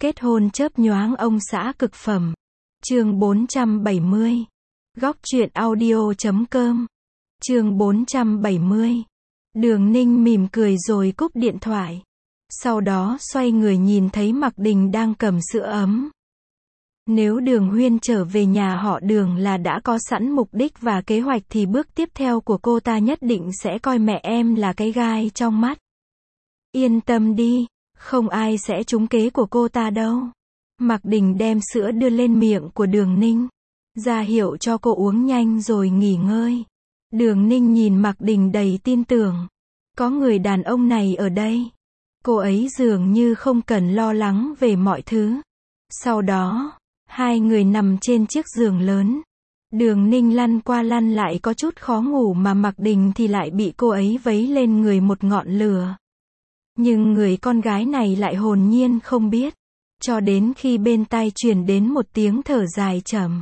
Kết hôn chớp nhoáng ông xã cực phẩm. Chương 470. Góc truyện audio.com. Chương 470. Đường Ninh mỉm cười rồi cúp điện thoại. Sau đó xoay người nhìn thấy Mạc Đình đang cầm sữa ấm. Nếu Đường Huyên trở về nhà họ Đường là đã có sẵn mục đích và kế hoạch thì bước tiếp theo của cô ta nhất định sẽ coi mẹ em là cái gai trong mắt. Yên tâm đi, không ai sẽ trúng kế của cô ta đâu. Mạc Đình đem sữa đưa lên miệng của Đường Ninh, ra hiệu cho cô uống nhanh rồi nghỉ ngơi. Đường Ninh nhìn Mạc Đình đầy tin tưởng. Có người đàn ông này ở đây, cô ấy dường như không cần lo lắng về mọi thứ. Sau đó, hai người nằm trên chiếc giường lớn. Đường Ninh lăn qua lăn lại có chút khó ngủ mà Mạc Đình thì lại bị cô ấy vấy lên người một ngọn lửa. Nhưng người con gái này lại hồn nhiên không biết. Cho đến khi bên tai truyền đến một tiếng thở dài trầm.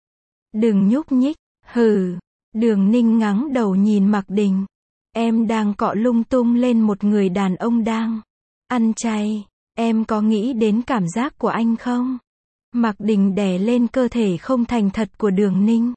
Đừng nhúc nhích, hừ. Đường Ninh ngáng đầu nhìn Mạc Đình. Em đang cọ lung tung lên một người đàn ông đang ăn chay. Em có nghĩ đến cảm giác của anh không? Mạc Đình đè lên cơ thể không thành thật của Đường Ninh,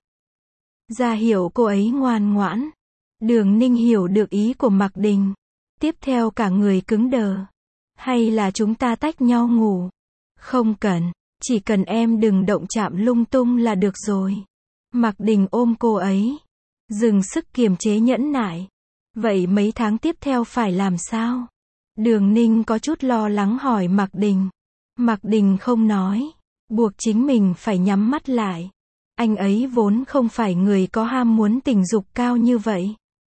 ra hiệu cô ấy ngoan ngoãn. Đường Ninh hiểu được ý của Mạc Đình. Tiếp theo cả người cứng đờ. Hay là chúng ta tách nhau ngủ? Không cần, chỉ cần em đừng động chạm lung tung là được rồi. Mạc Đình ôm cô ấy, dừng sức kiềm chế nhẫn nại. Vậy mấy tháng tiếp theo phải làm sao? Đường Ninh có chút lo lắng hỏi Mạc Đình. Mạc Đình không nói, buộc chính mình phải nhắm mắt lại. Anh ấy vốn không phải người có ham muốn tình dục cao như vậy.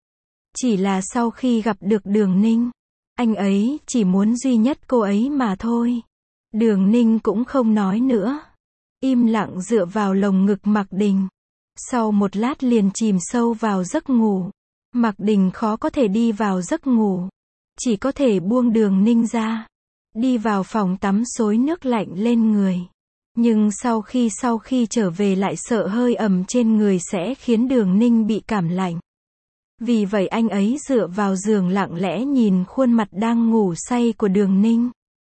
Chỉ là sau khi gặp được Đường Ninh, anh ấy chỉ muốn duy nhất cô ấy mà thôi. Đường Ninh cũng không nói nữa, im lặng dựa vào lồng ngực Mạc Đình. Sau một lát liền chìm sâu vào giấc ngủ. Mạc Đình khó có thể đi vào giấc ngủ, chỉ có thể buông Đường Ninh ra, đi vào phòng tắm xối nước lạnh lên người. Nhưng sau khi trở về lại sợ hơi ẩm trên người sẽ khiến Đường Ninh bị cảm lạnh. Vì vậy anh ấy dựa vào giường lặng lẽ nhìn khuôn mặt đang ngủ say của Đường Ninh.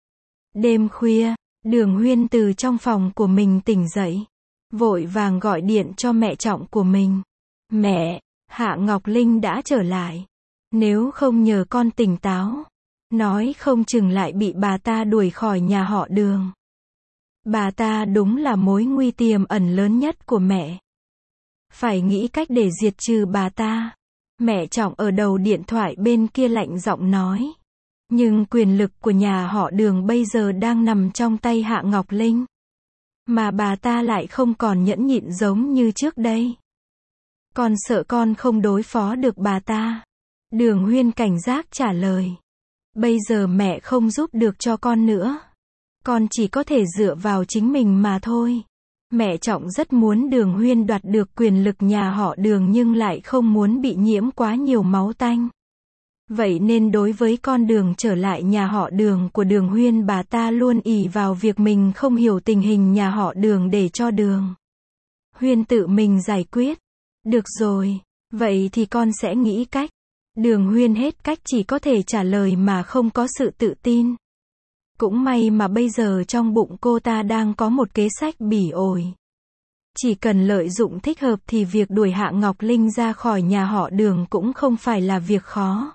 Đêm khuya, Đường Huyên từ trong phòng của mình tỉnh dậy, vội vàng gọi điện cho mẹ Trọng của mình. Mẹ, Hạ Ngọc Linh đã trở lại. Nếu không nhờ con tỉnh táo, nói không chừng lại bị bà ta đuổi khỏi nhà họ Đường. Bà ta đúng là mối nguy tiềm ẩn lớn nhất của mẹ. Phải nghĩ cách để diệt trừ bà ta. Mẹ Trọng ở đầu điện thoại bên kia lạnh giọng nói. Nhưng quyền lực của nhà họ Đường bây giờ đang nằm trong tay Hạ Ngọc Linh. Mà bà ta lại không còn nhẫn nhịn giống như trước đây. Con sợ con không đối phó được bà ta. Đường Huyên cảnh giác trả lời. Bây giờ mẹ không giúp được cho con nữa. Con chỉ có thể dựa vào chính mình mà thôi. Mẹ Trọng rất muốn Đường Huyên đoạt được quyền lực nhà họ Đường nhưng lại không muốn bị nhiễm quá nhiều máu tanh. Vậy nên đối với con đường trở lại nhà họ Đường của Đường Huyên, bà ta luôn ỷ vào việc mình không hiểu tình hình nhà họ Đường để cho Đường Huyên tự mình giải quyết. Được rồi, vậy thì con sẽ nghĩ cách. Đường Huyên hết cách chỉ có thể trả lời mà không có sự tự tin. Cũng may mà bây giờ trong bụng cô ta đang có một kế sách bỉ ổi. Chỉ cần lợi dụng thích hợp thì việc đuổi Hạ Ngọc Linh ra khỏi nhà họ Đường cũng không phải là việc khó.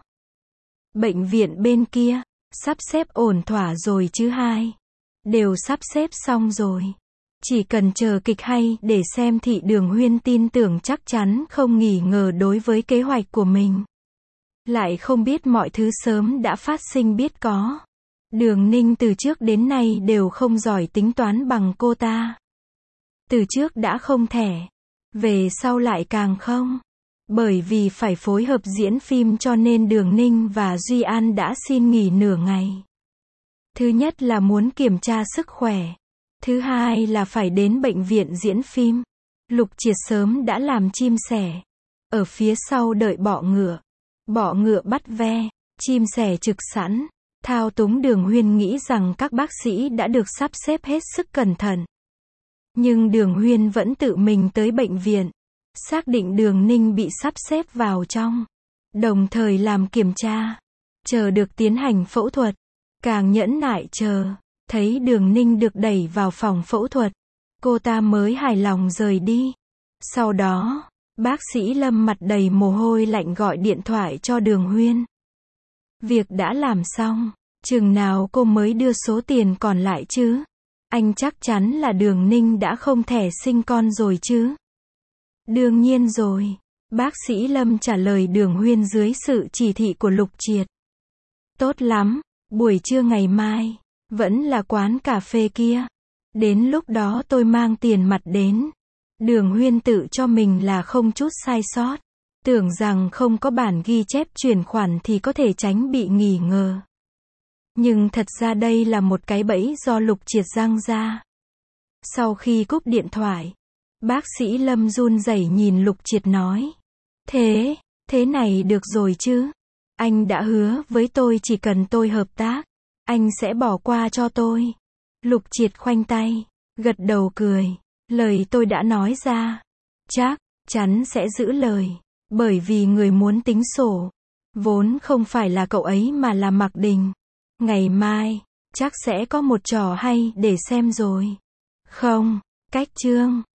Bệnh viện bên kia, sắp xếp ổn thỏa rồi chứ hai. Đều sắp xếp xong rồi. Chỉ cần chờ kịch hay để xem thị Đường Huyên tin tưởng chắc chắn không nghi ngờ đối với kế hoạch của mình. Lại không biết mọi thứ sớm đã phát sinh biết có. Đường Ninh từ trước đến nay đều không giỏi tính toán bằng cô ta. Từ trước đã không thẻ, về sau lại càng không. Bởi vì phải phối hợp diễn phim cho nên Đường Ninh và Duy An đã xin nghỉ nửa ngày. Thứ nhất là muốn kiểm tra sức khỏe. Thứ hai là phải đến bệnh viện diễn phim. Lục Triệt sớm đã làm chim sẻ. Ở phía sau đợi bọ ngựa. Bọ ngựa bắt ve, chim sẻ trực sẵn. Thao túng Đường Huyên nghĩ rằng các bác sĩ đã được sắp xếp hết sức cẩn thận. Nhưng Đường Huyên vẫn tự mình tới bệnh viện. Xác định Đường Ninh bị sắp xếp vào trong. Đồng thời làm kiểm tra. Chờ được tiến hành phẫu thuật. Càng nhẫn nại chờ. Thấy Đường Ninh được đẩy vào phòng phẫu thuật, cô ta mới hài lòng rời đi. Sau đó, bác sĩ Lâm mặt đầy mồ hôi lạnh gọi điện thoại cho Đường Huyên. Việc đã làm xong, chừng nào cô mới đưa số tiền còn lại chứ? Anh chắc chắn là Đường Ninh đã không thể sinh con rồi chứ? Đương nhiên rồi. Bác sĩ Lâm trả lời Đường Huyên dưới sự chỉ thị của Lục Triệt. Tốt lắm, buổi trưa ngày mai, vẫn là quán cà phê kia. Đến lúc đó tôi mang tiền mặt đến. Đường Huyên tự cho mình là không chút sai sót. Tưởng rằng không có bản ghi chép chuyển khoản thì có thể tránh bị nghi ngờ. Nhưng thật ra đây là một cái bẫy do Lục Triệt giăng ra. Sau khi cúp điện thoại, bác sĩ Lâm run rẩy nhìn Lục Triệt nói. Thế này được rồi chứ? Anh đã hứa với tôi chỉ cần tôi hợp tác, anh sẽ bỏ qua cho tôi. Lục Triệt khoanh tay, gật đầu cười. Lời tôi đã nói ra, chắc chắn sẽ giữ lời. Bởi vì người muốn tính sổ, vốn không phải là cậu ấy mà là Mạc Đình. Ngày mai, chắc sẽ có một trò hay để xem rồi. Không, cách chương.